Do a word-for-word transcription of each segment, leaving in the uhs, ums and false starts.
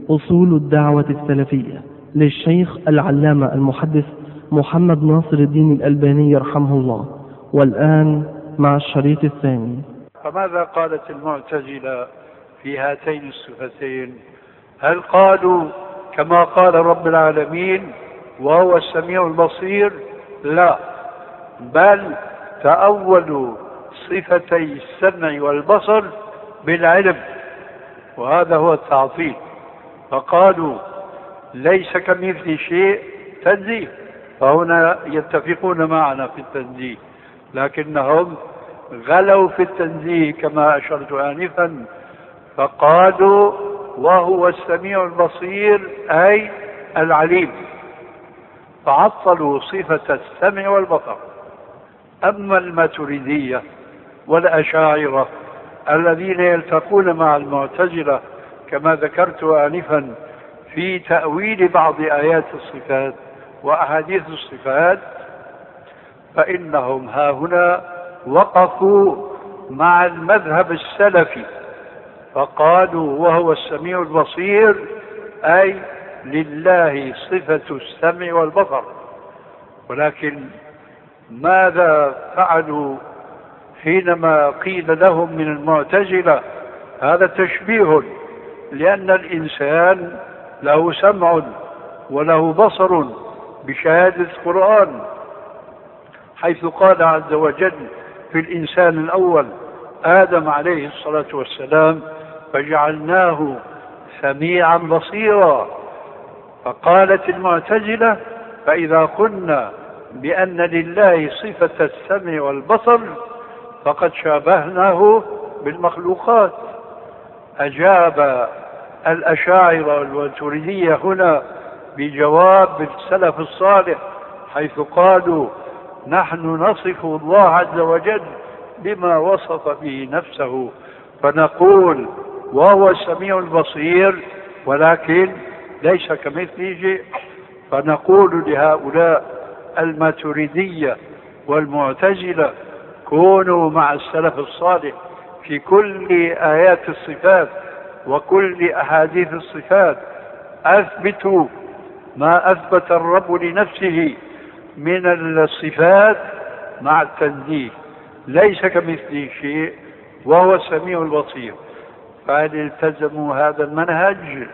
أصول الدعوة السلفية للشيخ العلامة المحدث محمد ناصر الدين الألباني رحمه الله. والآن مع الشريط الثاني. فماذا قالت المعتزلة في هاتين الصفتين؟ هل قالوا كما قال رب العالمين وهو السميع البصير؟ لا، بل تأولوا صفتي السمع والبصر بالعلم، وهذا هو التعطيل. فقالوا ليس كمثل شيء تنزيه، فهنا يتفقون معنا في التنزيه، لكنهم غلوا في التنزيه كما أشرت آنفا، فقالوا وهو السميع البصير أي العليم، فعطلوا صفة السمع والبصر. أما الماتريدية والأشاعرة الذين يلتقون مع المعتزلة كما ذكرت آنفا في تأويل بعض آيات الصفات وأحاديث الصفات، فإنهم هاهنا وقفوا مع المذهب السلفي، فقالوا وهو السميع البصير أي لله صفة السمع والبصر. ولكن ماذا فعلوا حينما قيل لهم من المعتزلة هذا تشبيه، لأن الإنسان له سمع وله بصر بشهادة القرآن، حيث قال عز وجل في الإنسان الأول آدم عليه الصلاة والسلام فجعلناه سميعا بصيرا. فقالت المعتزلة فإذا قلنا بأن لله صفة السمع والبصر فقد شابهناه بالمخلوقات. أجاب الأشاعرة والماتريدية هنا بجواب السلف الصالح، حيث قالوا نحن نصف الله عز وجل بما وصف به نفسه، فنقول وهو السميع البصير ولكن ليس كمثله شيء. فنقول لهؤلاء الماتريدية والمعتزلة كونوا مع السلف الصالح في كل آيات الصفات وكل أحاديث الصفات، أثبتوا ما أثبت الرب لنفسه من الصفات مع التنزيه، ليس كمثله شيء وهو السميع البصير. فهل التزموا هذا المنهج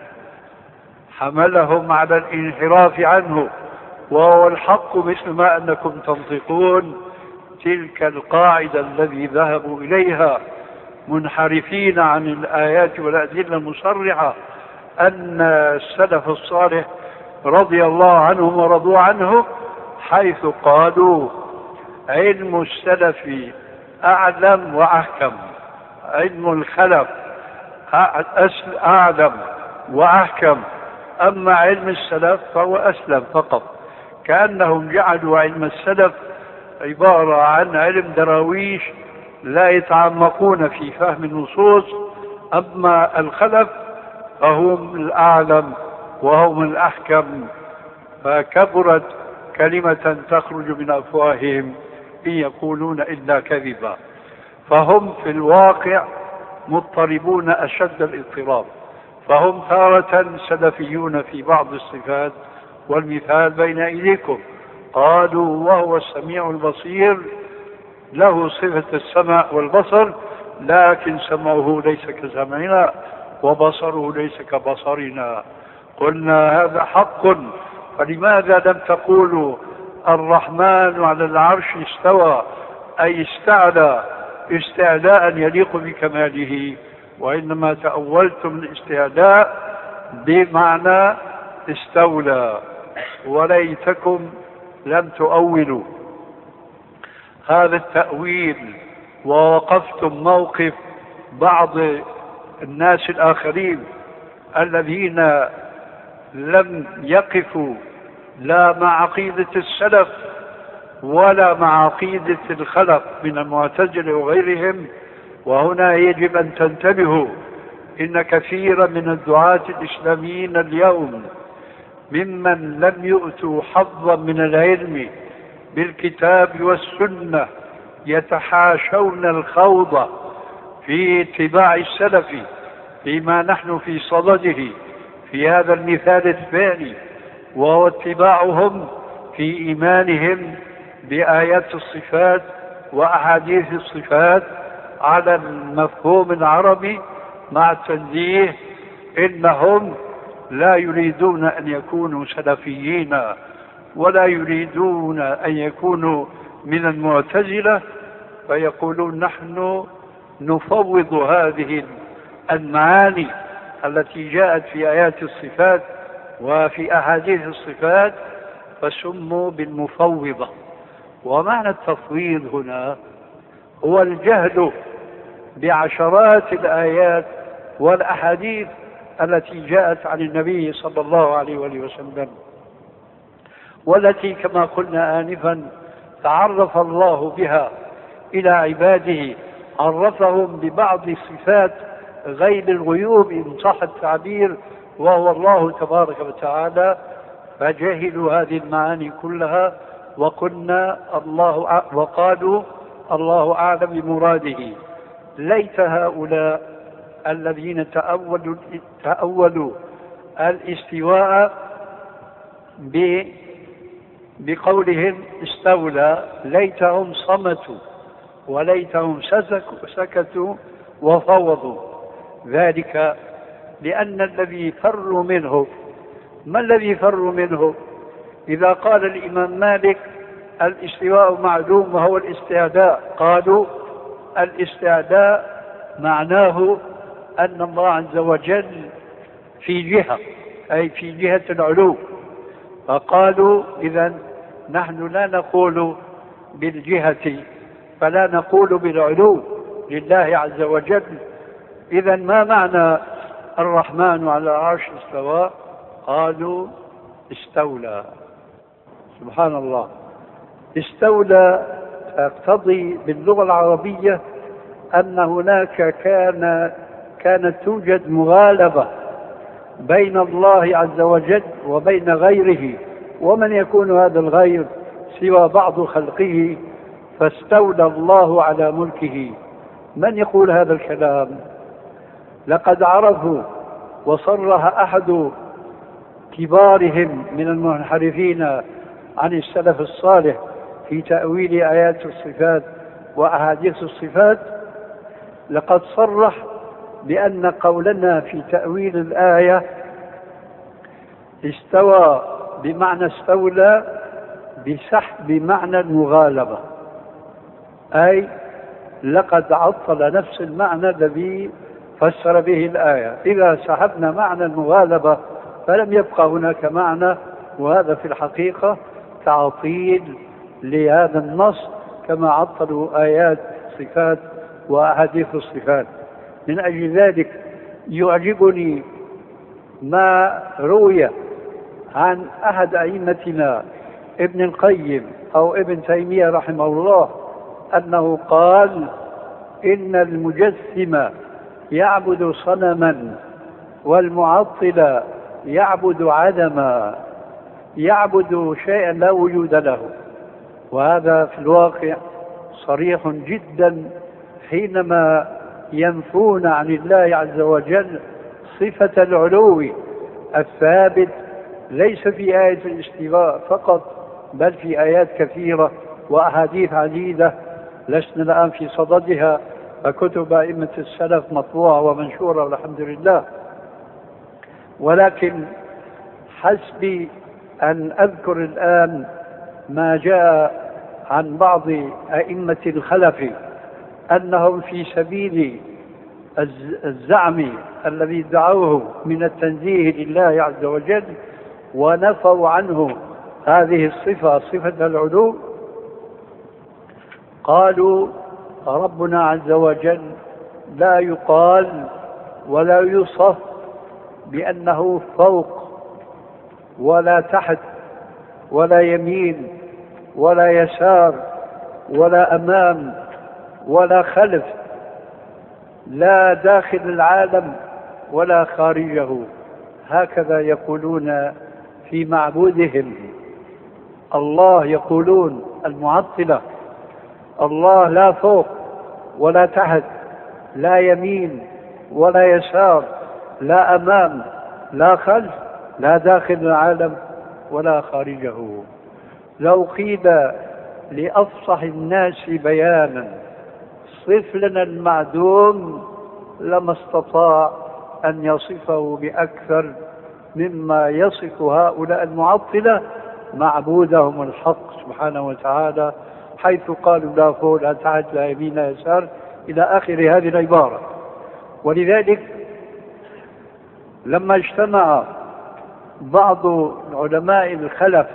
حملهم على الانحراف عنه، وهو الحق مثل ما أنكم تنطقون تلك القاعدة الذي ذهبوا إليها منحرفين عن الآيات والأدلة المصرحة أن السلف الصالح رضي الله عنهم ورضوا عنه، حيث قالوا علم السلف أعلم وأحكم، علم الخلف أعلم وأحكم، أما علم السلف فهو أسلم فقط. كأنهم جعلوا علم السلف عبارة عن علم دراويش لا يتعمقون في فهم النصوص، أما الخلف فهم الأعلم وهم الأحكم. فكبرت كلمة تخرج من أفواههم إن يقولون إلا كذبا. فهم في الواقع مضطربون أشد الاضطراب، فهم تارة سلفيون في بعض الصفات، والمثال بين أيديكم، قالوا وهو السميع البصير له صفة السمع والبصر، لكن سمعه ليس كسمعنا وبصره ليس كبصرنا. قلنا هذا حق، فلماذا لم تقولوا الرحمن على العرش استوى أي استعلى استعلاء يليق بكماله، وإنما تأولتم الاستعلاء بمعنى استولى، وليتكم لم تؤولوا هذا التأويل ووقفتم موقف بعض الناس الآخرين الذين لم يقفوا لا مع عقيدة السلف ولا مع عقيدة الخلف من المعتزلة وغيرهم. وهنا يجب أن تنتبهوا، إن كثيرا من الدعاة الإسلاميين اليوم ممن لم يؤتوا حظا من العلم بالكتاب والسنة يتحاشون الخوض في اتباع السلف فيما نحن في صدده في هذا المثال الثاني، وهو اتباعهم في إيمانهم بآيات الصفات وأحاديث الصفات على المفهوم العربي مع التنزيه. إنهم لا يريدون أن يكونوا سلفيين ولا يريدون أن يكونوا من المعتزلة، فيقولون نحن نفوض هذه المعاني التي جاءت في آيات الصفات وفي أحاديث الصفات، فسموا بالمفوضة. ومعنى التفويض هنا هو الجهل بعشرات الآيات والأحاديث التي جاءت عن النبي صلى الله عليه وآله وسلم، والتي كما قلنا آنفا تعرف الله بها إلى عباده، عرفهم ببعض صفات غيب الغيوب إن صح التعبير، وهو الله تبارك وتعالى، فجهلوا هذه المعاني كلها وقلنا الله وقالوا الله أعلم بمراده. ليت هؤلاء الذين تأولوا, تأولوا الاستواء بقولهم استولى، ليتهم صمتوا وليتهم سكتوا وفوضوا ذلك، لأن الذي فروا منه، ما الذي فروا منه؟ إذا قال الإمام مالك الاستواء معلوم وهو الاستعداء، قالوا الاستعداء معناه أن الله عز وجل في جهة، أي في جهة العلو، فقالوا إذن نحن لا نقول بالجهة فلا نقول بالعلو لله عز وجل. إذن ما معنى الرحمن على العرش استوى؟ قالوا استولى. سبحان الله، استولى تقتضي باللغة العربية أن هناك كان كانت توجد مغالبة بين الله عز وجل وبين غيره، ومن يكون هذا الغير سوى بعض خلقه، فاستولى الله على ملكه. من يقول هذا الكلام؟ لقد عرفوا وصرح أحد كبارهم من المنحرفين عن السلف الصالح في تأويل آيات الصفات وأحاديث الصفات، لقد صرح بأن قولنا في تأويل الآية استوى بمعنى استولى بسحب معنى المغالبة، أي لقد عطل نفس المعنى الذي فسر به الآية. إذا سحبنا معنى المغالبة فلم يبقى هناك معنى، وهذا في الحقيقة تعطيل لهذا النص كما عطلوا آيات الصفات وأحاديث الصفات. من أجل ذلك يعجبني ما روي عن أحد أئمتنا ابن القيم أو ابن تيمية رحمه الله أنه قال إن المجسم يعبد صنما والمعطل يعبد عدما، يعبد شيئا لا وجود له. وهذا في الواقع صريح جدا حينما ينفون عن الله عز وجل صفة العلو الثابت، ليس في آية الاستواء فقط بل في آيات كثيرة وأحاديث عديدة لسنا الآن في صددها، فكتب أئمة السلف مطبوعة ومنشورة والحمد لله. ولكن حسبي أن أذكر الآن ما جاء عن بعض أئمة الخلف أنهم في سبيل الزعم الذي دعوه من التنزيه لله عز وجل ونفوا عنه هذه الصفة، صفة العلو، قالوا ربنا عز وجل لا يقال ولا يوصف بأنه فوق ولا تحت ولا يمين ولا يسار ولا أمام ولا خلف، لا داخل العالم ولا خارجه. هكذا يقولون في معبودهم. الله يقولون المعطلة الله لا فوق ولا تحت، لا يمين ولا يسار، لا أمام لا خلف، لا داخل العالم ولا خارجه. لو قيل لأفصح الناس بيانا صف لنا المعدوم لما استطاع أن يصفه بأكثر مما يصف هؤلاء المعطلة معبودهم الحق سبحانه وتعالى، حيث قالوا لا فوق لا تحت لا يمين لا يسار إلى آخر هذه العبارة. ولذلك لما اجتمع بعض علماء الخلف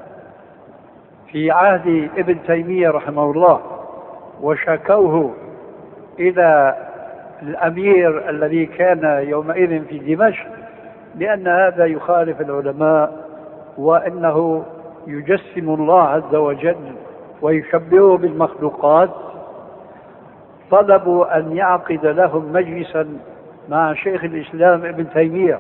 في عهد ابن تيمية رحمه الله وشكوه إلى الأمير الذي كان يومئذ في دمشق لأن هذا يخالف العلماء وأنه يجسم الله عز وجل ويشبهه بالمخلوقات، طلبوا أن يعقد لهم مجلسا مع شيخ الإسلام ابن تيمية.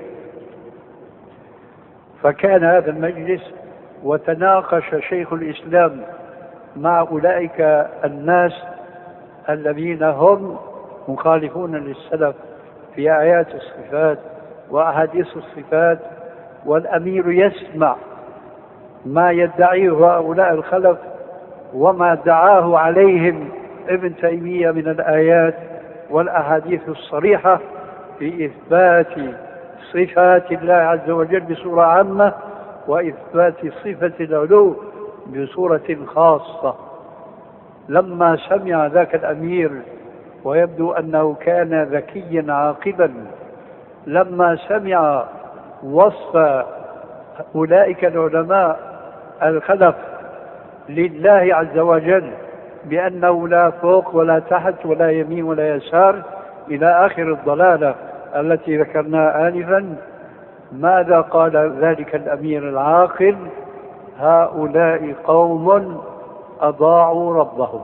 فكان هذا المجلس وتناقش شيخ الإسلام مع أولئك الناس الذين هم مخالفون للسلف في آيات الصفات وأحاديث الصفات، والأمير يسمع ما يدعيه هؤلاء الخلف وما دعاه عليهم ابن تيمية من الآيات والأحاديث الصريحة في إثبات صفات الله عز وجل بصورة عامة وإثبات صفة العلو بصورة خاصة. لما سمع ذاك الأمير، ويبدو أنه كان ذكيا عاقلا، لما سمع وصف أولئك العلماء الخلف لله عز وجل بأنه لا فوق ولا تحت ولا يمين ولا يسار إلى آخر الضلالة التي ذكرناها آنفا، ماذا قال ذلك الأمير العاقل؟ هؤلاء قوم أضاعوا ربهم،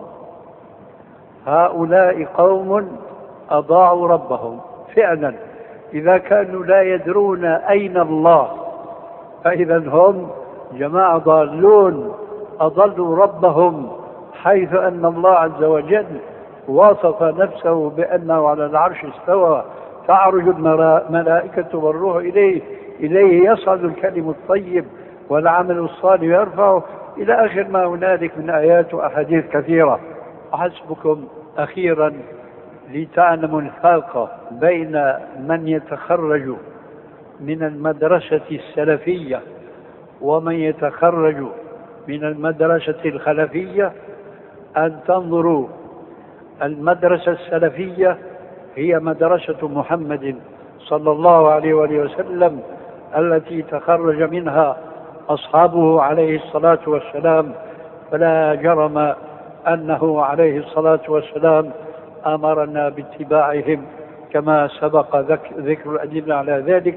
هؤلاء قوم أضاعوا ربهم. فعلا إذا كانوا لا يدرون أين الله فإذا هم جماعة ضالون أضلوا ربهم، حيث أن الله عز وجل وصف نفسه بأنه على العرش استوى، تعرج الملائكة والروح إليه، إليه يصعد الكلم الطيب والعمل الصالح يرفعه، إلى آخر ما هنالك من آيات وأحاديث كثيرة. أحسبكم أخيرا لتعلموا الفرق بين من يتخرج من المدرسة السلفية ومن يتخرج من المدرسة الخلفية، أن تنظروا المدرسة السلفية هي مدرسة محمد صلى الله عليه وآله وسلم التي تخرج منها أصحابه عليه الصلاة والسلام، فلا جرم أنه عليه الصلاة والسلام أمرنا باتباعهم كما سبق ذكر الأدلة على ذلك.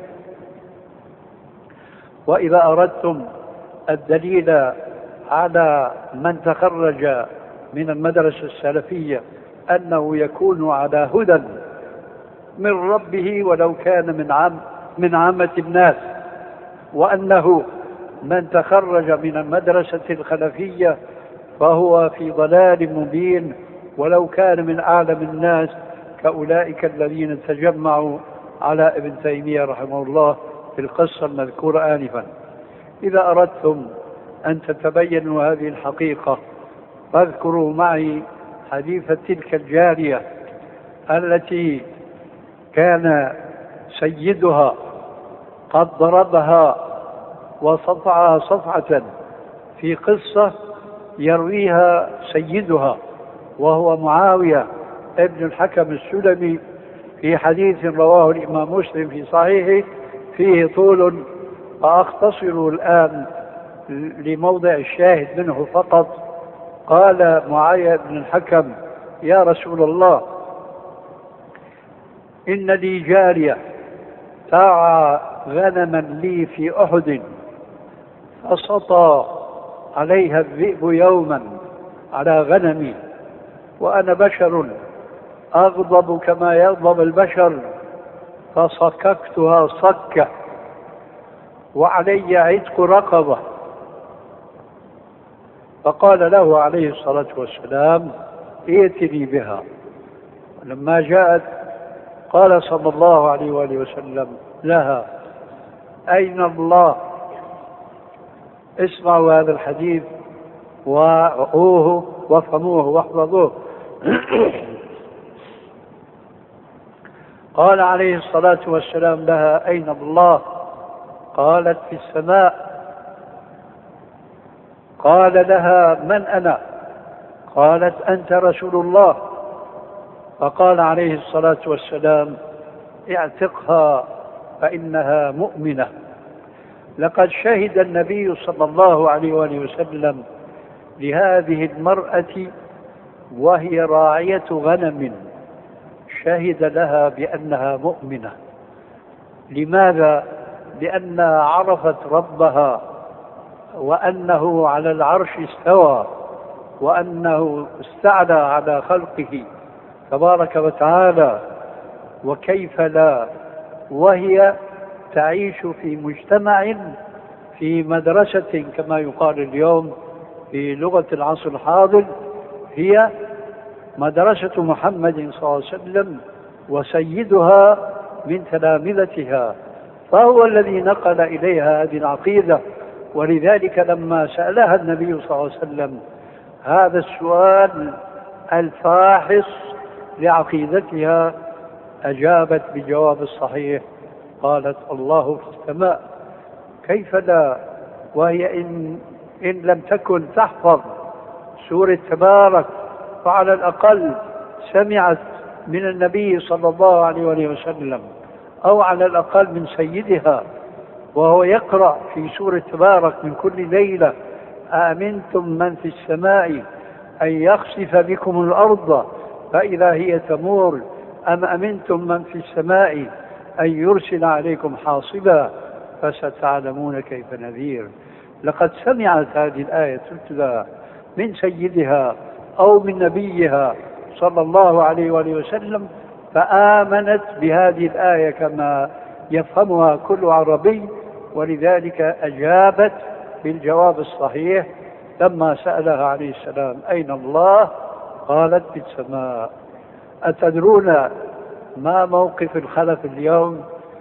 وإذا أردتم الدليل على من تخرج من المدرسة السلفية أنه يكون على هدى من ربه ولو كان من عام من عامة الناس، وأنه من تخرج من المدرسة الخلفية فهو في ضلال مبين ولو كان من أعلم الناس كأولئك الذين تجمعوا على ابن تيمية رحمه الله في القصة المذكورة آنفا. إذا أردتم أن تتبينوا هذه الحقيقة فاذكروا معي حديث تلك الجارية التي كان سيدها قد ضربها وصفعها صفعة في قصة يرويها سيدها وهو معاوية ابن الحكم السلمي في حديث رواه الإمام مسلم في صحيحه فيه طول، فأختصر الآن لموضع الشاهد منه فقط. قال معاوية بن الحكم: يا رسول الله، إن لي جارية ترعى غنما لي في أحد، فسطى عليها الذئب يوما على غنمي، وأنا بشر أغضب كما يغضب البشر، فصككتها صكة وعلي عتق رقبة. فقال له عليه الصلاة والسلام: ائتني بها. لما جاءت قال صلى الله عليه وآله وسلم لها: أين الله؟ اسمعوا هذا الحديث وعوه وافهموه واحفظوه. قال عليه الصلاة والسلام لها: أين الله؟ قالت: في السماء. قال لها: من أنا؟ قالت: أنت رسول الله. فقال عليه الصلاة والسلام: اعتقها فإنها مؤمنة. لقد شهد النبي صلى الله عليه وآله وسلم لهذه المرأة وهي راعية غنم، شهد لها بأنها مؤمنة. لماذا؟ لأنها عرفت ربها، وأنه على العرش استوى، وأنه استعلى على خلقه تبارك وتعالى. وكيف لا وهي تعيش في مجتمع، في مدرسة كما يقال اليوم في لغة العصر الحاضر، هي مدرسة محمد صلى الله عليه وسلم وسيدها من تلامذتها، فهو الذي نقل إليها هذه العقيدة. ولذلك لما سألها النبي صلى الله عليه وسلم هذا السؤال الفاحص لعقيدتها أجابت بجواب الصحيح، قالت: الله في السماء. كيف لا وهي إن, إن لم تكن تحفظ سورة تبارك فعلى الأقل سمعت من النبي صلى الله عليه وسلم، أو على الأقل من سيدها وهو يقرأ في سورة تبارك من كل ليلة: آمنتم من في السماء أن يخسف بكم الأرض فإذا هي تمور، أم أمنتم من في السماء أن يرسل عليكم حاصبا فستعلمون كيف نذير. لقد سمعت هذه الآية تتلى من سيدها أو من نبيها صلى الله عليه وآله وسلم، فآمنت بهذه الآية كما يفهمها كل عربي، ولذلك أجابت بالجواب الصحيح لما سألها عليه السلام: أين الله؟ قالت: في السماء. أتدرون ما موقف الخلف اليوم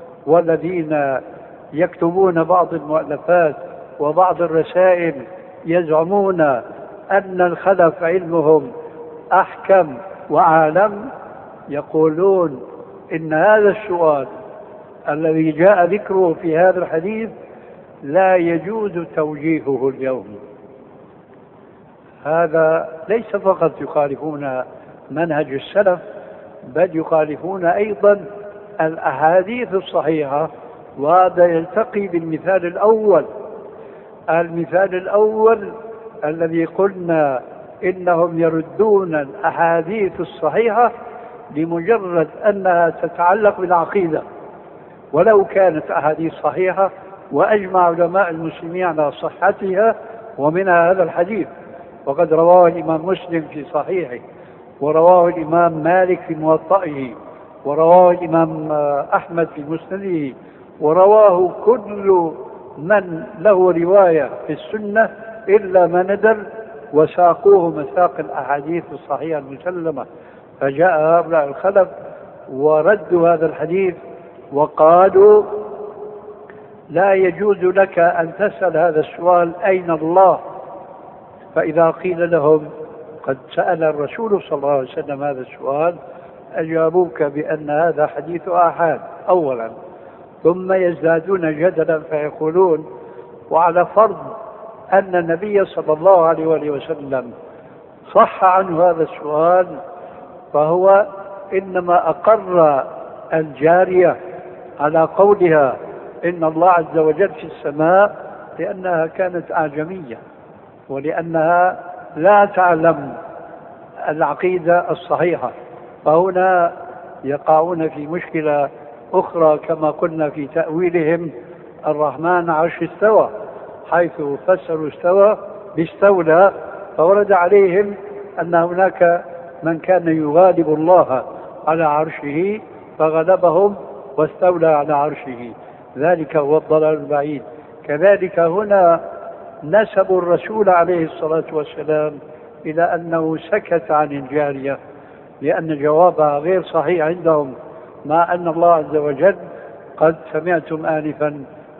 والذين يكتبون بعض المؤلفات وبعض الرسائل يزعمون أن الخلف علمهم أحكم وأعلم؟ يقولون إن هذا السؤال الذي جاء ذكره في هذا الحديث لا يجوز توجيهه اليوم. هذا ليس فقط يخالفون منهج السلف، بل يخالفون أيضا الأحاديث الصحيحة. وهذا يلتقي بالمثال الأول. المثال الأول الذي قلنا إنهم يردون الأحاديث الصحيحة لمجرد أنها تتعلق بالعقيدة، ولو كانت أحاديث صحيحة وأجمع علماء المسلمين على صحتها، ومنها هذا الحديث. وقد رواه الإمام مسلم في صحيحه، ورواه الإمام مالك في موطئه، ورواه الإمام أحمد في مسنده، ورواه كل من له رواية في السنة إلا ما ندر، وساقوه مساق الأحاديث الصحيحة المسلمة. فجاء هؤلاء الخلف وردوا هذا الحديث وقالوا: لا يجوز لك أن تسأل هذا السؤال: أين الله؟ فإذا قيل لهم قد سأل الرسول صلى الله عليه وسلم هذا السؤال، أجابوك بأن هذا حديث آحاد أولا، ثم يزدادون جدلا فيقولون: وعلى فرض أن النبي صلى الله عليه وسلم صح عنه هذا السؤال، فهو إنما أقر الجارية على قولها إن الله عز وجل في السماء لأنها كانت أعجمية، ولأنها لا تعلم العقيدة الصحيحة. فهنا يقعون في مشكلة أخرى كما قلنا في تأويلهم الرحمن عرش استوى، حيث فسروا استوى باستولى، فورد عليهم أن هناك من كان يغالب الله على عرشه فغلبهم واستولى على عرشه، ذلك هو الضلال البعيد. كذلك هنا نسبوا الرسول عليه الصلاة والسلام إلى أنه سكت عن الجارية لأن جوابها غير صحيح عندهم، مع أن الله عز وجل قد سمعتم آنفا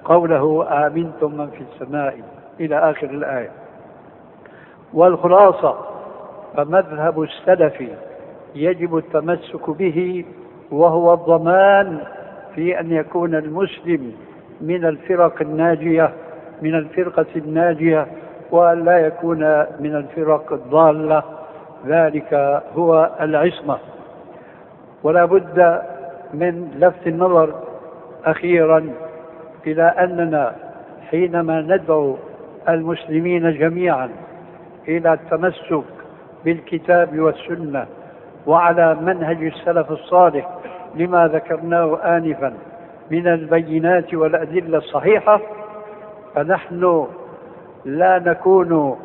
قوله آمنتم من في السماء إلى آخر الآية. والخلاصة فمذهب السلف يجب التمسك به، وهو الضمان في أن يكون المسلم من الفرق الناجية من الفرقة الناجية وأن لا يكون من الفرق الضالة، ذلك هو العصمة. ولا بد من لفت النظر أخيرا إلى أننا حينما ندعو المسلمين جميعا إلى التمسك بالكتاب والسنة وعلى منهج السلف الصالح لما ذكرناه آنفا من البينات والأدلة الصحيحة، فنحن لا نكون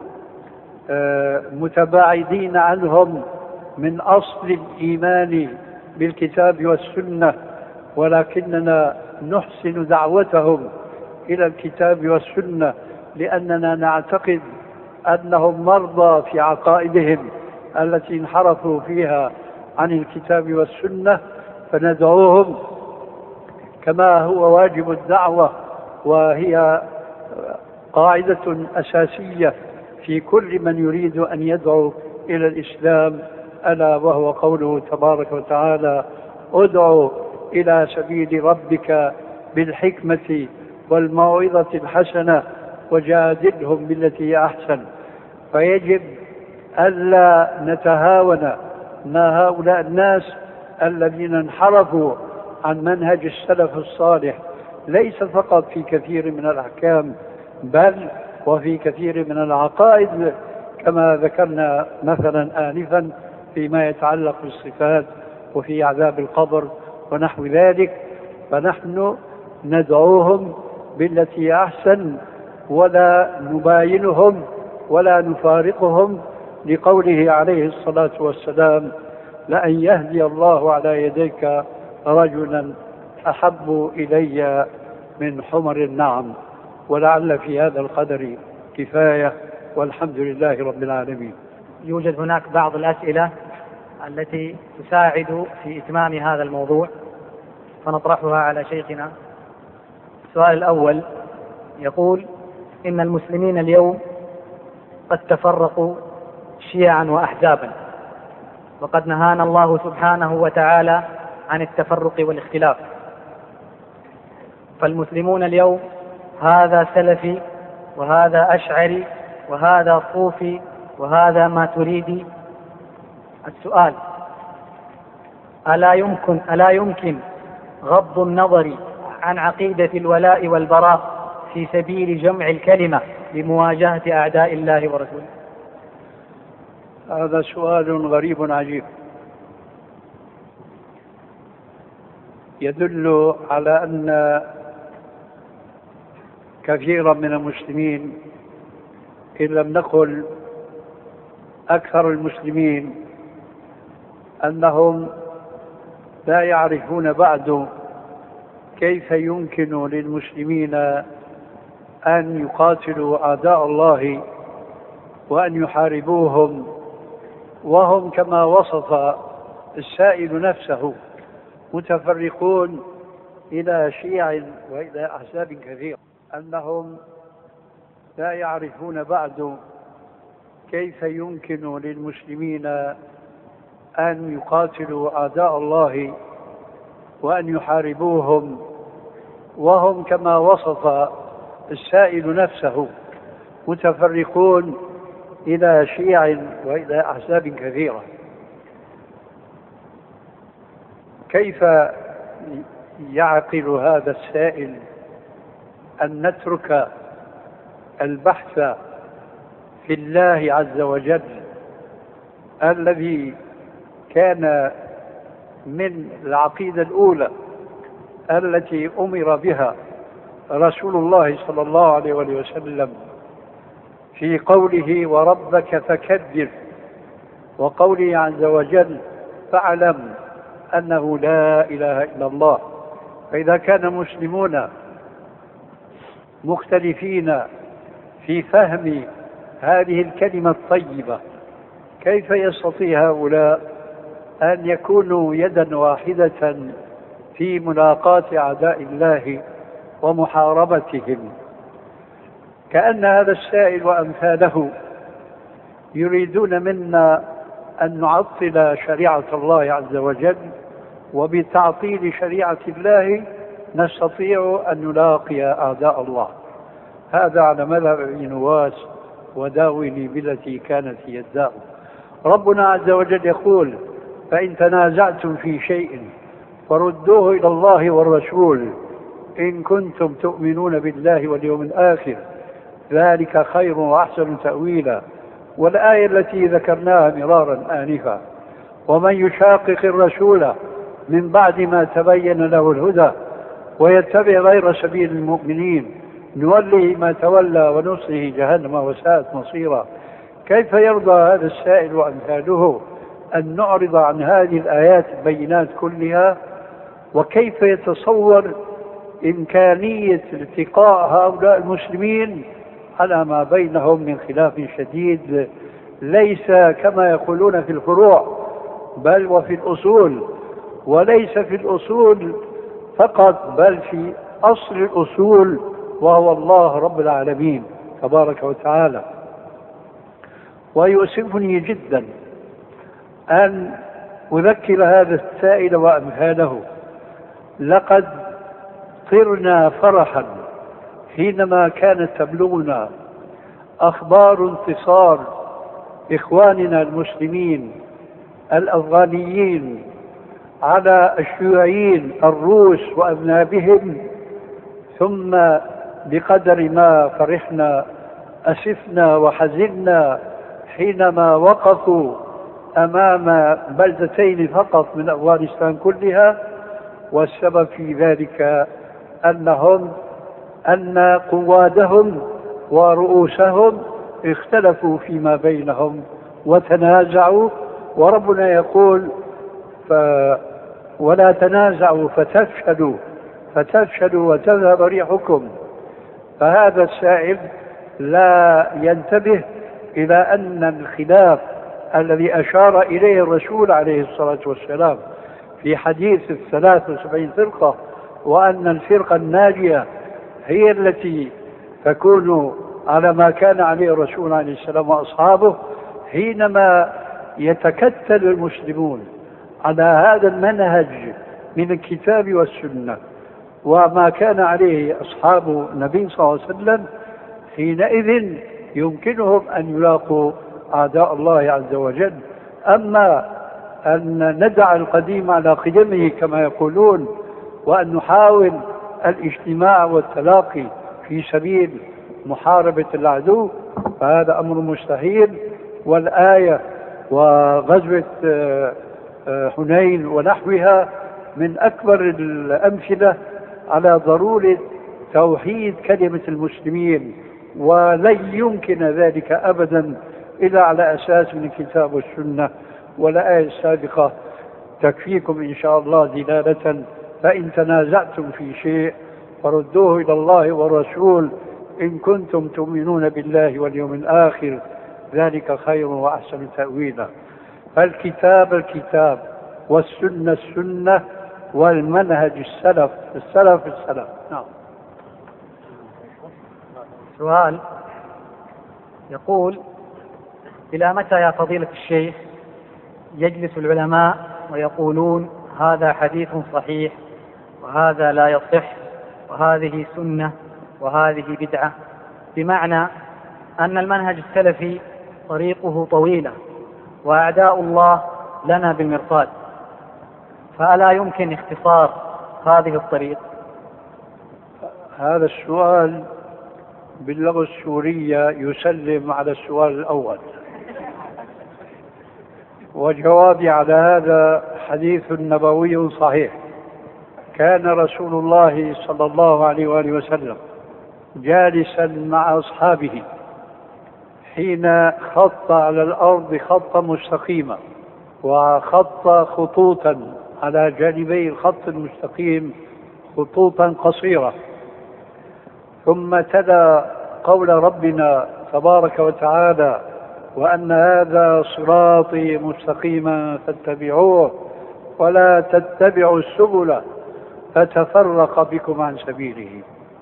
متباعدين عنهم من أصل الإيمان بالكتاب والسنة، ولكننا نحسن دعوتهم إلى الكتاب والسنة لأننا نعتقد أنهم مرضى في عقائدهم التي انحرفوا فيها عن الكتاب والسنة، فندعوهم كما هو واجب الدعوة، وهي قاعدة أساسية في كل من يريد أن يدعو إلى الإسلام، ألا وهو قوله تبارك وتعالى: ادعوا إلى سبيل ربك بالحكمة والموعظة الحسنة وجادلهم بالتي هي أحسن. فيجب ألا نتهاون مع هؤلاء الناس الذين انحرفوا عن منهج السلف الصالح، ليس فقط في كثير من الأحكام بل وفي كثير من العقائد، كما ذكرنا مثلا آنفا فيما يتعلق بالصفات وفي عذاب القبر ونحو ذلك. فنحن ندعوهم بالتي أحسن ولا نباينهم ولا نفارقهم، لقوله عليه الصلاة والسلام: لأن يهدي الله على يديك رجلا أحب إلي من حمر النعم. ولعل في هذا القدر كفاية، والحمد لله رب العالمين. يوجد هناك بعض الأسئلة التي تساعد في إتمام هذا الموضوع فنطرحها على شيخنا. السؤال الأول يقول: إن المسلمين اليوم قد تفرقوا شيعا وأحزابا، وقد نهانا الله سبحانه وتعالى عن التفرق والاختلاف، فالمسلمون اليوم هذا سلفي وهذا أشعري وهذا صوفي وهذا ماتريدي. السؤال: ألا يمكن ألا يمكن غض النظر عن عقيدة الولاء والبراء في سبيل جمع الكلمة لمواجهة أعداء الله ورسوله؟ هذا سؤال غريب عجيب، يدل على أن كثيرا من المسلمين، إن لم نقل أكثر المسلمين، أنهم لا يعرفون بعد كيف يمكن للمسلمين أن يقاتلوا أعداء الله وأن يحاربوهم وهم كما وصف السائل نفسه متفرقون إلى شيع وإلى أحزاب كثيرة، أنهم لا يعرفون بعد كيف يمكن للمسلمين أن يقاتلوا أعداء الله وأن يحاربوهم وهم كما وصف السائل نفسه متفرقون إلى شيع وإلى أحزاب كثيرة. كيف يعقل هذا السائل أن نترك البحث في الله عز وجل الذي كان من العقيدة الأولى التي أمر بها رسول الله صلى الله عليه وسلم في قوله: وربك فكبر، وقوله عز وجل: فاعلم أنه لا إله إلا الله. فإذا كان المسلمون مختلفين في فهم هذه الكلمة الطيبة، كيف يستطيع هؤلاء أن يكونوا يدا واحدة في ملاقاة أعداء الله ومحاربتهم. كأن هذا السائل وأمثاله يريدون منا أن نعطل شريعة الله عز وجل، وبتعطيل شريعة الله نستطيع أن نلاقي أعداء الله. هذا على مذهب ابن نواس: وداوني بالتي كانت هي الداء. ربنا عز وجل يقول: فإن تنازعتم في شيء فردوه إلى الله والرسول إن كنتم تؤمنون بالله واليوم الآخر ذلك خير وأحسن تأويلا. والآية التي ذكرناها مرارا آنفا: ومن يشاقق الرسول من بعد ما تبين له الهدى ويتبع غير سبيل المؤمنين نوله ما تولى ونصله جهنم وساءت مصيرا. كيف يرضى هذا السائل وأمثاله أن نعرض عن هذه الآيات البينات كلها؟ وكيف يتصور إمكانية التقاء هؤلاء المسلمين على ما بينهم من خلاف شديد ليس كما يقولون في الفروع بل وفي الأصول، وليس في الأصول فقط بل في أصل الأصول وهو الله رب العالمين تبارك وتعالى. ويؤسفني جدا أن أذكر هذا السائل وأمثاله: لقد طرنا فرحا حينما كانت تبلغنا أخبار انتصار إخواننا المسلمين الأفغانيين على الشيوعيين الروس وأذنابهم، ثم بقدر ما فرحنا أسفنا وحزنا حينما وقفوا أمام بلدتين فقط من أفغانستان كلها. والسبب في ذلك أنهم أن قوادهم ورؤوسهم اختلفوا فيما بينهم وتنازعوا، وربنا يقول: ف ولا تنازعوا فتفشلوا فتفشلوا وتذهب ريحكم. فهذا السائل لا ينتبه إلى أن الخلاف الذي أشار إليه الرسول عليه الصلاة والسلام في حديث الثلاث وسبعين فرقة، وأن الفرقة الناجية هي التي تكون على ما كان عليه الرسول عليه السلام وأصحابه، حينما يتكتل المسلمون على هذا المنهج من الكتاب والسنة وما كان عليه أصحاب النبي صلى الله عليه وسلم، حينئذ يمكنهم أن يلاقوا أعداء الله عز وجل. أما أن ندع القديم على قدمه كما يقولون وأن نحاول الاجتماع والتلاقي في سبيل محاربة العدو فهذا أمر مستحيل. والآية وغزوة حنين ونحوها من أكبر الأمثلة على ضرورة توحيد كلمة المسلمين، ولن يمكن ذلك أبدا إلا على أساس من الكتاب والسنة. والآية السابقة تكفيكم إن شاء الله دلالة: فإن تنازعتم في شيء فردوه إلى الله والرسول إن كنتم تؤمنون بالله واليوم الآخر ذلك خير وأحسن تأويلا. فالكتاب الكتاب والسنة السنة والمنهج السلف السلف السلف. نعم. سؤال يقول: إلى متى يا فضيلة الشيخ يجلس العلماء ويقولون هذا حديث صحيح وهذا لا يصح وهذه سنة وهذه بدعة، بمعنى أن المنهج السلفي طريقه طويلة وأعداء الله لنا بالمرصاد، فألا يمكن اختصار هذه الطريق؟ هذا السؤال باللغة السورية يسلم على السؤال الأول، وجوابي على هذا حديث نبوي صحيح. كان رسول الله صلى الله عليه وآله وسلم جالسا مع أصحابه حين خط على الأرض خطا مستقيما وخط خطوطا على جانبي الخط المستقيم خطوطا قصيرة، ثم تلا قول ربنا تبارك وتعالى: وأن هذا صراطي مستقيما فاتبعوه ولا تتبعوا السبل فتفرق بكم عن سبيله.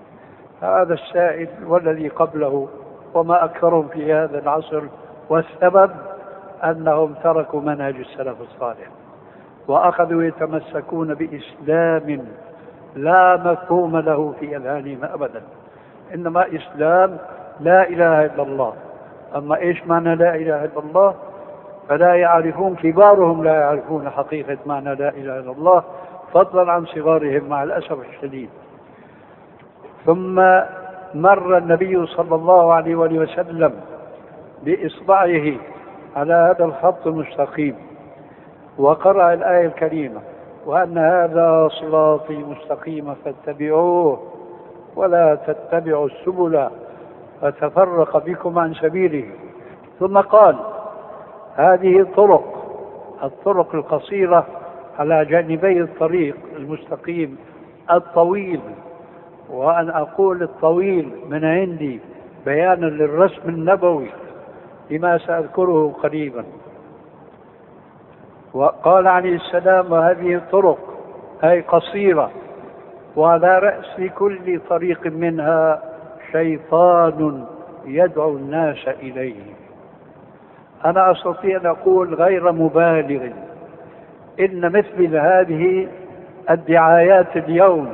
هذا السائل والذي قبله وما أكثرهم في هذا العصر، والسبب أنهم تركوا منهج السلف الصالح وأخذوا يتمسكون بإسلام لا مفهوم له في أذهانهم أبدا، إنما إسلام لا إله إلا الله. أما إيش معنى لا إله إلا الله؟ فلا يعرفون، كبارهم لا يعرفون حقيقة معنى لا إله إلا الله، فضلا عن صغارهم مع الأسف الشديد. ثم مر النبي صلى الله عليه وآله وسلم بإصبعه على هذا الخط المستقيم وقرأ الآية الكريمة: وأن هذا صراطي مستقيما فاتبعوه ولا تتبعوا السبل فتفرق بكم عن سبيله. ثم قال: هذه طرق، الطرق القصيرة على جانبي الطريق المستقيم الطويل، وأن أقول الطويل من عندي بيانا للرسم النبوي لما سأذكره قريبا. وقال عليه السلام: وهذه الطرق أي قصيرة، وعلى رأس كل طريق منها شيطان يدعو الناس إليه. أنا أستطيع أن أقول غير مبالغ إن مثل هذه الدعايات اليوم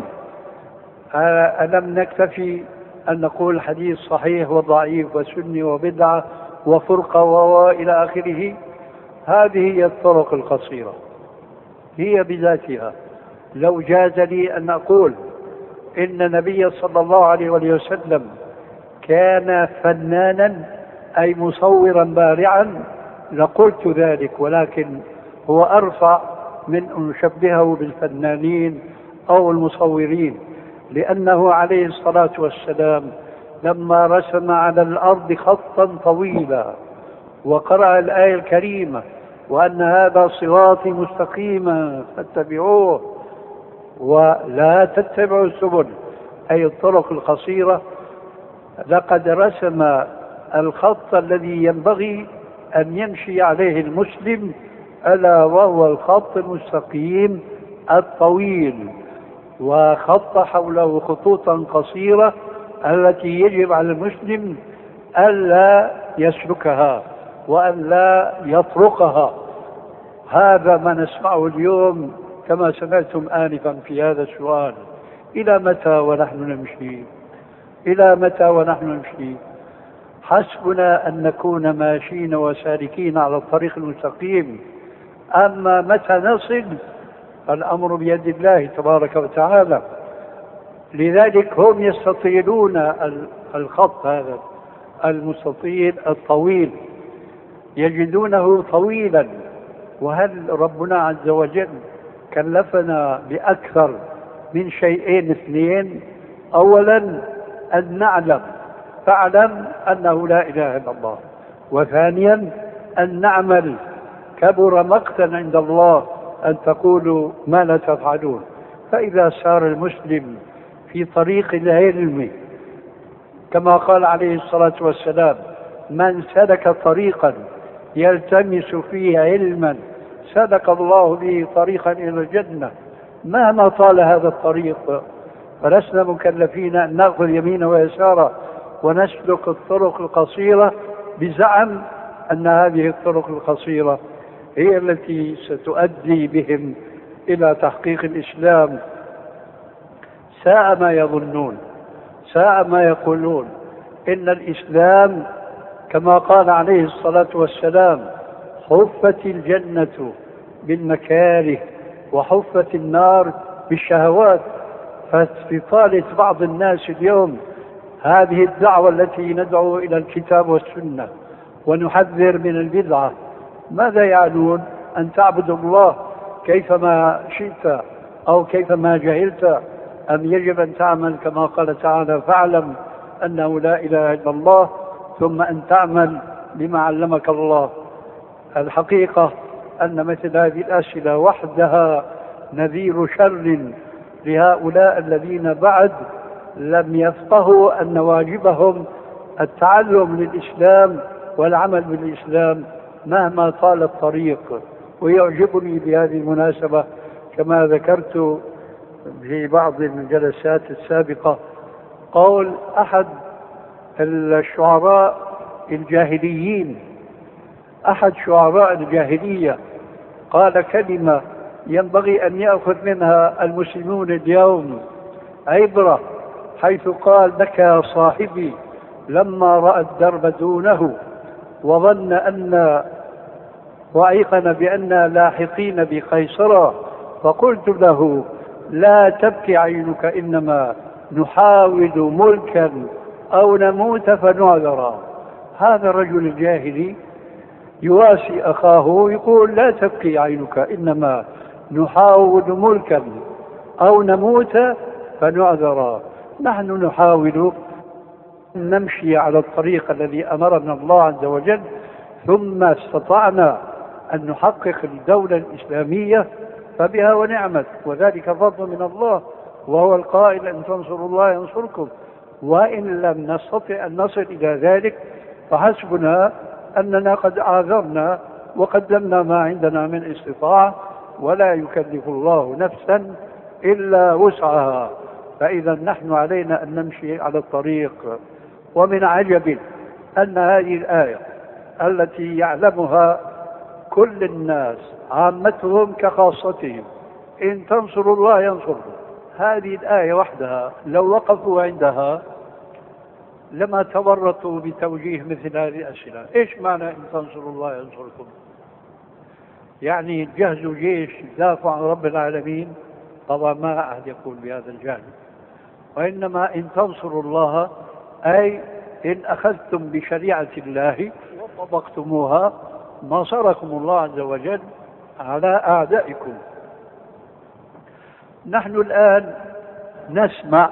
ألم نكتفي أن نقول حديث صحيح وضعيف وسني وبدعة وفرقة وإلى آخره؟ هذه هي الطرق القصيرة، هي بذاتها. لو جاز لي أن أقول إن النبي صلى الله عليه وسلم كان فنانا أي مصورا بارعا لقلت ذلك، ولكن هو أرفع من أن نشبهه بالفنانين أو المصورين، لأنه عليه الصلاة والسلام لما رسم على الأرض خطا طويلا وقرأ الآية الكريمة: وأن هذا صراطي مستقيما فاتبعوه ولا تتبعوا السبل، أي الطرق القصيرة، لقد رسم الخط الذي ينبغي أن يمشي عليه المسلم، ألا وهو الخط المستقيم الطويل، وخط حوله خطوطا قصيرة التي يجب على المسلم ألا يسلكها وألا يطرقها. هذا ما نسمعه اليوم كما سمعتم آنفا في هذا السؤال: إلى متى ونحن نمشي؟ إلى متى ونحن نمشي؟ حسبنا أن نكون ماشين وسالكين على الطريق المستقيم، أما متى نصل الأمر بيد الله تبارك وتعالى. لذلك هم يستطيلون الخط هذا المستطيل الطويل، يجدونه طويلا. وهل ربنا عز وجل كلفنا بأكثر من شيئين اثنين؟ أولا أن نعلم فاعلم أنه لا إله إلا الله، وثانيا أن نعمل. كبر مقتا عند الله أن تقولوا ما لا تفعلون. فإذا سار المسلم في طريق العلم كما قال عليه الصلاة والسلام: من سلك طريقا يلتمس فيه علما سلك الله به طريقا إلى الجنة. مهما طال هذا الطريق فلسنا مكلفين أن نأخذ يمينا ويسارا ونسلك الطرق القصيرة بزعم أن هذه الطرق القصيرة هي التي ستؤدي بهم إلى تحقيق الإسلام. ساء ما يظنون، ساء ما يقولون. إن الإسلام كما قال عليه الصلاة والسلام: حفت الجنة بالمكاره وحفت النار بالشهوات. ففي طالة بعض الناس اليوم هذه الدعوة التي ندعو إلى الكتاب والسنة ونحذر من البدعة، ماذا يعنون؟ أن تعبد الله كيفما شئت أو كيفما جهلت، أم يجب أن تعمل كما قال تعالى: فاعلم أنه لا إله إلا الله، ثم أن تعمل بما علمك الله. الحقيقة أن مثل هذه الأسئلة وحدها نذير شر لهؤلاء الذين بعد لم يفقهوا أن واجبهم التعلم للإسلام والعمل بالإسلام مهما طال الطريق. ويعجبني بهذه المناسبة كما ذكرت في بعض الجلسات السابقة قول أحد الشعراء الجاهليين، أحد شعراء الجاهلية، قال كلمة ينبغي أن يأخذ منها المسلمون اليوم عبرة، حيث قال: بكى صاحبي لما رأى الدرب دونه وظن أن وأيقن بأننا لاحقين بقيصرة، فقلت له: لا تبكي عينك، إنما نحاول ملكا أو نموت فنعذرا. هذا الرجل الجاهلي يواسي أخاه يقول: لا تبكي عينك، إنما نحاول ملكا أو نموت فنعذرا. نحن نحاول أن نمشي على الطريق الذي أمرنا الله عز وجل، ثم استطعنا أن نحقق الدولة الإسلامية فبها ونعمت، وذلك فضل من الله، وهو القائل: أن تنصروا الله ينصركم، وإن لم نستطع أن نصل إلى ذلك فحسبنا أننا قد عاذرنا وقدمنا ما عندنا من استطاعة، ولا يكلف الله نفسا إلا وسعها. فإذا نحن علينا أن نمشي على الطريق. ومن عجب أن هذه الآية التي يعلمها كل الناس عامتهم كخاصتهم: إن تنصروا الله ينصركم، هذه الآية وحدها لو وقفوا عندها لما تورطوا بتوجيه مثل هذه الأسئلة. إيش معنى إن تنصروا الله ينصركم؟ يعني جهزوا جيش يدافع عن رب العالمين؟ طبعا ما أحد يقول بهذا الجانب، وإنما إن تنصروا الله أي إن أخذتم بشريعة الله وطبقتموها نصركم الله عز وجل على أعدائكم. نحن الآن نسمع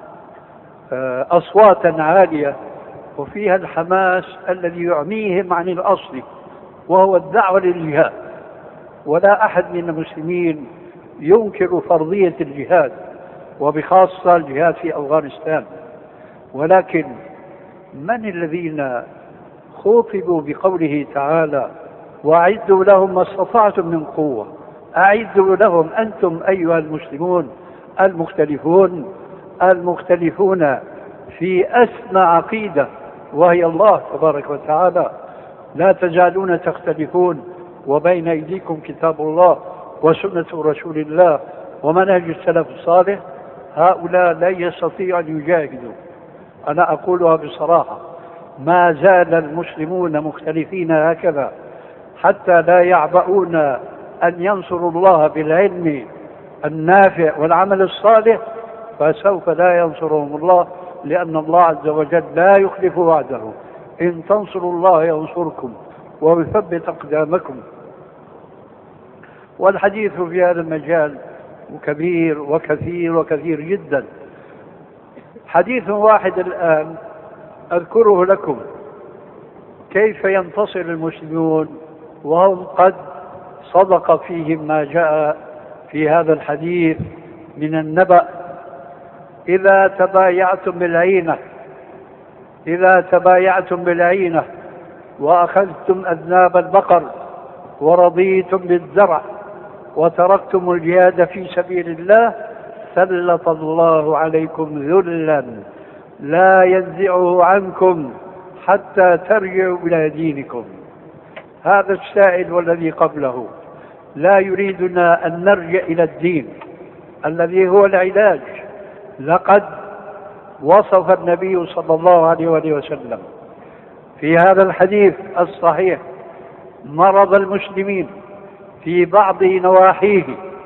أصواتا عالية وفيها الحماس الذي يعميهم عن الأصل، وهو الدعوة للجهاد، ولا أحد من المسلمين ينكر فرضية الجهاد، وبخاصة الجهاد في أفغانستان. ولكن من الذين خوطبوا بقوله تعالى: وأعدوا لهم ما استطعتم من قوة؟ أعدوا لهم أنتم أيها المسلمون المختلفون المختلفون في أسمى عقيدة، وهي الله تبارك وتعالى: لا تزالون تختلفون وبين أيديكم كتاب الله وسنة رسول الله ومنهج السلف الصالح. هؤلاء لا يستطيعوا أن يجاهدوا. أنا أقولها بصراحة: ما زال المسلمون مختلفين هكذا حتى لا يعبؤون أن ينصروا الله بالعلم النافع والعمل الصالح، فسوف لا ينصرهم الله، لأن الله عز وجل لا يخلف وعده: إن تنصروا الله ينصركم ويثبت أقدامكم. والحديث في هذا المجال كبير وكثير وكثير جدا. حديث واحد الآن أذكره لكم: كيف ينتصر المسلمون وهم قد صدق فيهم ما جاء في هذا الحديث من النبأ: إذا تبايعتم بالعينة إذا تبايعتم بالعينة وأخذتم أذناب البقر ورضيتم بالزرع وتركتم الجهاد في سبيل الله سلط الله عليكم ذلا لا ينزعه عنكم حتى ترجعوا إلى دينكم. هذا السائل والذي قبله لا يريدنا أن نرجع إلى الدين الذي هو العلاج. لقد وصف النبي صلى الله عليه وآله وسلم في هذا الحديث الصحيح مرض المسلمين في بعض نواحيه،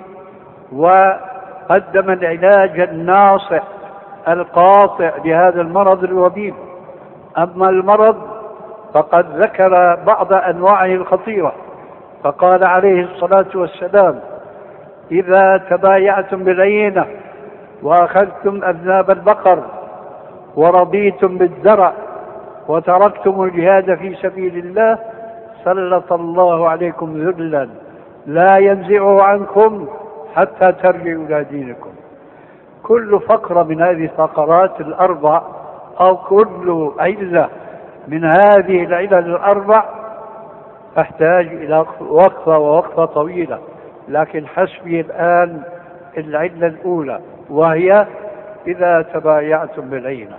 وقدم العلاج الناصع القاطع لهذا المرض الوبيل. أما المرض فقد ذكر بعض أنواعه الخطيرة، فقال عليه الصلاة والسلام: إذا تبايعتم بالعينة وأخذتم أذناب البقر ورضيتم بالزرع وتركتم الجهاد في سبيل الله سلط الله عليكم ذلا لا ينزعه عنكم حتى ترجعوا إلى دينكم. كل فقرة من هذه الفقرات الأربع أو كل علة من هذه العلل الأربع تحتاج إلى وقفة ووقفة طويلة، لكن حسبي الآن العلة الأولى، وهي إذا تبايعتم بالعينة.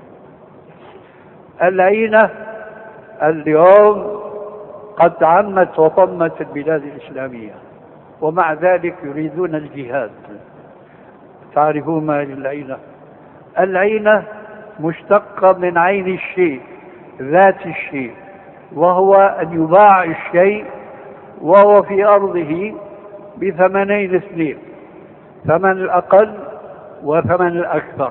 العينة اليوم قد عمت وطمت البلاد الإسلامية، ومع ذلك يريدون الجهاد. تعرفون ما هي العينة؟ العينة مشتقة من عين الشيء، ذات الشيء، وهو أن يباع الشيء وهو في أرضه بثمنين اثنين، ثمن الأقل وثمن الأكثر،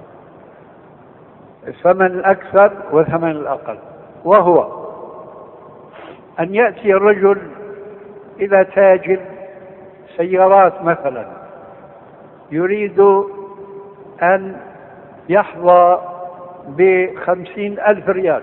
الثمن الأكثر وثمن الأقل، وهو أن يأتي الرجل إلى تاجر سيارات مثلا يريد أن يحظى بخمسين ألف ريال،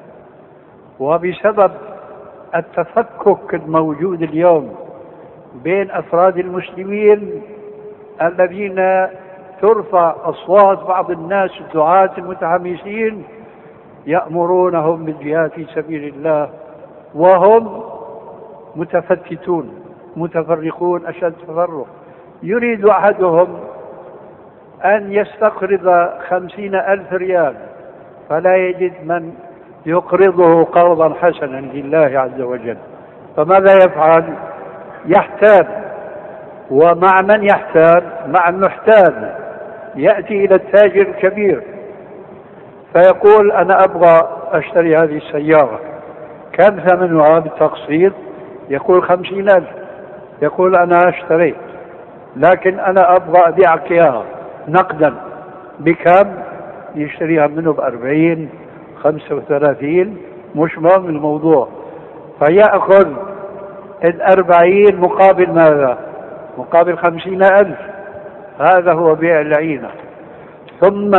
وبسبب التفكك الموجود اليوم بين أفراد المسلمين الذين ترفع أصوات بعض الناس الدعاة المتحمسين يأمرونهم بالجهاد في سبيل الله وهم متفتتون متفرقون أشد تفرق. يريد أحدهم أن يستقرض خمسين ألف ريال فلا يجد من يقرضه قرضا حسنا لله عز وجل، فماذا يفعل؟ يحتال. ومع من يحتال؟ مع المحتال. يأتي إلى التاجر الكبير فيقول أنا أبغى أشتري هذه السيارة، كم ثمنها بالتقسيط؟ يقول خمسين ألف. يقول أنا اشتريت لكن أنا أبغى أبيعك إياها نقدا، بكم؟ يشتريها منه بأربعين خمسة وثلاثين، مش مهم الموضوع. فيأخذ الأربعين مقابل ماذا؟ مقابل خمسين ألف. هذا هو بيع العينة. ثم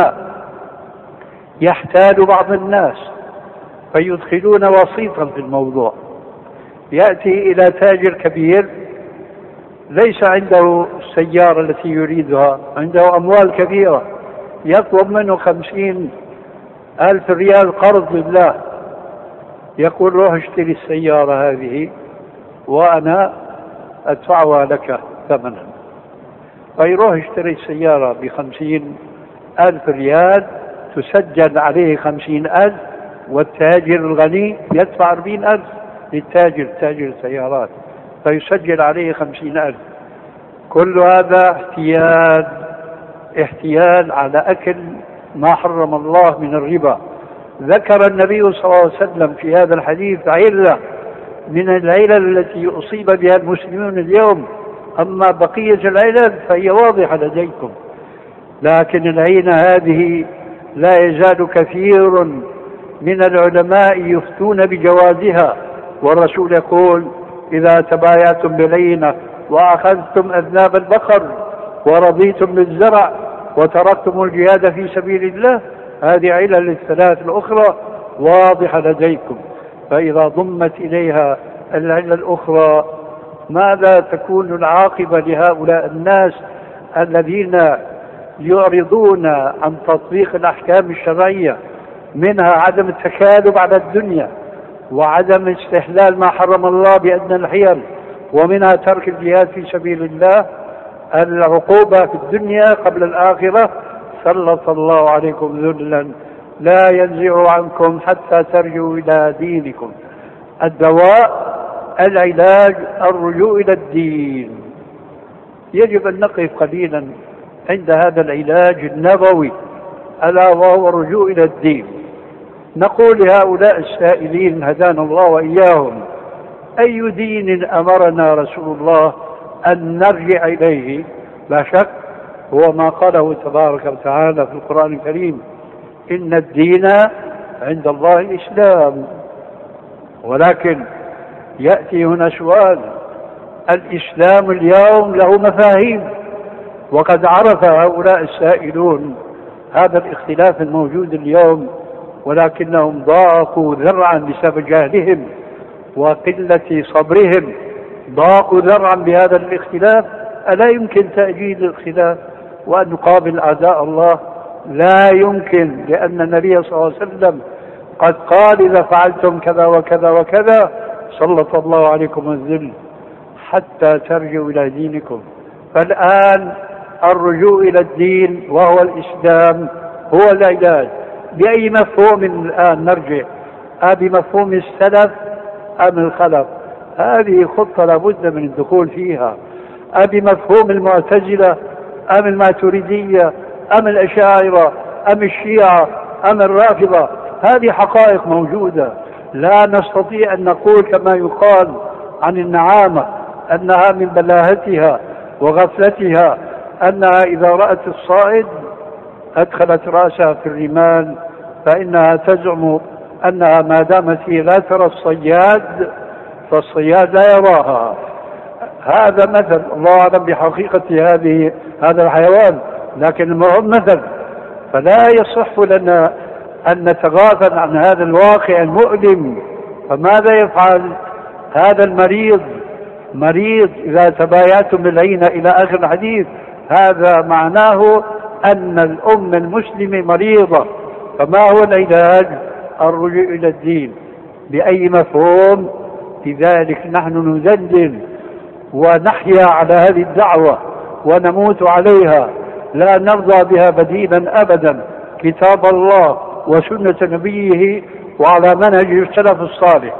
يحتال بعض الناس فيدخلون وسيطا في الموضوع. يأتي إلى تاجر كبير ليس عنده السيارة التي يريدها، عنده أموال كبيرة، يطلب منه خمسين ألف ريال قرض لله. يقول روح اشتري السيارة هذه وأنا أدفعها لك ثمنا. فيروح يشتري السيارة بخمسين ألف ريال، تسجل عليه خمسين ألف، والتاجر الغني يدفع أربعين ألف للتاجر تاجر السيارات، فيسجل عليه خمسين ألف. كل هذا احتيال احتيال على أكل ما حرم الله من الربا. ذكر النبي صلى الله عليه وسلم في هذا الحديث علة من العلل التي أصيب بها المسلمون اليوم، أما بقية العلل فهي واضحة لديكم. لكن العينة هذه لا يزال كثير من العلماء يفتون بجوازها، والرسول يقول إذا تبايعتم بالعينة وأخذتم أذناب البقر ورضيتم بالزرع وتركتم الجهاد في سبيل الله، هذه علل الثلاث الأخرى واضحة لديكم. فإذا ضمت إليها العلة الأخرى ماذا تكون العاقبة لهؤلاء الناس الذين يعرضون عن تطبيق الأحكام الشرعية، منها عدم التكالب على الدنيا وعدم استحلال ما حرم الله بأدنى الحيل، ومنها ترك الجهاد في سبيل الله. العقوبة في الدنيا قبل الآخرة سلط الله عليكم ذلا لا ينزع عنكم حتى ترجعوا إلى دينكم. الدواء العلاج الرجوع إلى الدين. يجب أن نقف قليلا عند هذا العلاج النبوي ألا وهو الرجوع إلى الدين. نقول لهؤلاء السائلين هدانا الله وإياهم: أي دين أمرنا رسول الله أن نرجع إليه؟ لا شك هو ما قاله تبارك وتعالى في القرآن الكريم: إن الدين عند الله الإسلام. ولكن يأتي هنا سؤال: الإسلام اليوم له مفاهيم، وقد عرف هؤلاء السائلون هذا الاختلاف الموجود اليوم، ولكنهم ضاقوا ذرعا بسبب جهلهم وقلة صبرهم، ضاقوا ذرعا بهذا الاختلاف. ألا يمكن تأجيل الخلاف وأن نقابل أعداء الله؟ لا يمكن، لأن النبي صلى الله عليه وسلم قد قال: إذا فعلتم كذا وكذا وكذا سلط الله عليكم الذل حتى ترجعوا إلى دينكم. فالآن الرجوع إلى الدين وهو الإسلام هو العلاج. بأي مفهوم الآن نرجع؟ بمفهوم السلف أم الخلف؟ هذه خطة لابد من الدخول فيها. بمفهوم المعتزلة أم الماتريدية أم الأشاعرة أم الشيعة أم الرافضة؟ هذه حقائق موجودة. لا نستطيع أن نقول كما يقال عن النعامة أنها من بلاهتها وغفلتها أنها إذا رأت الصائد أدخلت رأسها في الرمال، فإنها تزعم أنها ما دامت هي لا ترى الصياد فالصياد لا يراها. هذا مثل، الله أعلم بحقيقة هذه هذا الحيوان، لكن المرء مثل. فلا يصح لنا أن نتغافل عن هذا الواقع المؤلم. فماذا يفعل هذا المريض؟ مريض إذا تبايعتم بالعين إلى آخر الحديث، هذا معناه أن الأمة المسلمة مريضة. فما هو العلاج؟ الرجوع إلى الدين. بأي مفهوم؟ لذلك نحن نذلل ونحيا على هذه الدعوة ونموت عليها، لا نرضى بها بديلا أبدا. كتاب الله وسنة نبيه وعلى منهج السلف الصالح.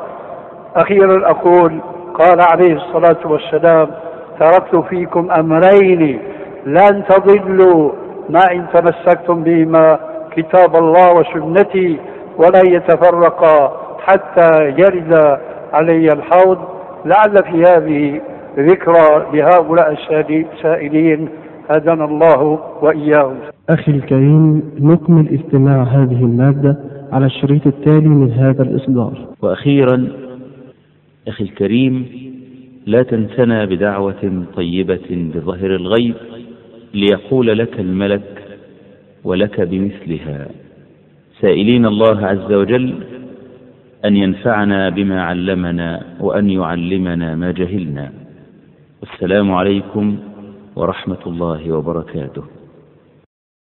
أخيرا أقول قال عليه الصلاة والسلام: تركت فيكم أمرين لن تضلوا ما إن تمسكتم بهما، كتاب الله وسنتي، ولا يتفرقا حتى يرد علي الحوض. لعل في هذه ذكرى لهؤلاء السائلين، هدانا الله وإياهم. أخي الكريم، نكمل استماع هذه المادة على الشريط التالي من هذا الإصدار. وأخيرا أخي الكريم، لا تنسنا بدعوة طيبة بظهر الغيب ليقول لك الملك ولك بمثلها، سائلين الله عز وجل أن ينفعنا بما علمنا وأن يعلمنا ما جهلنا. والسلام عليكم ورحمة الله وبركاته.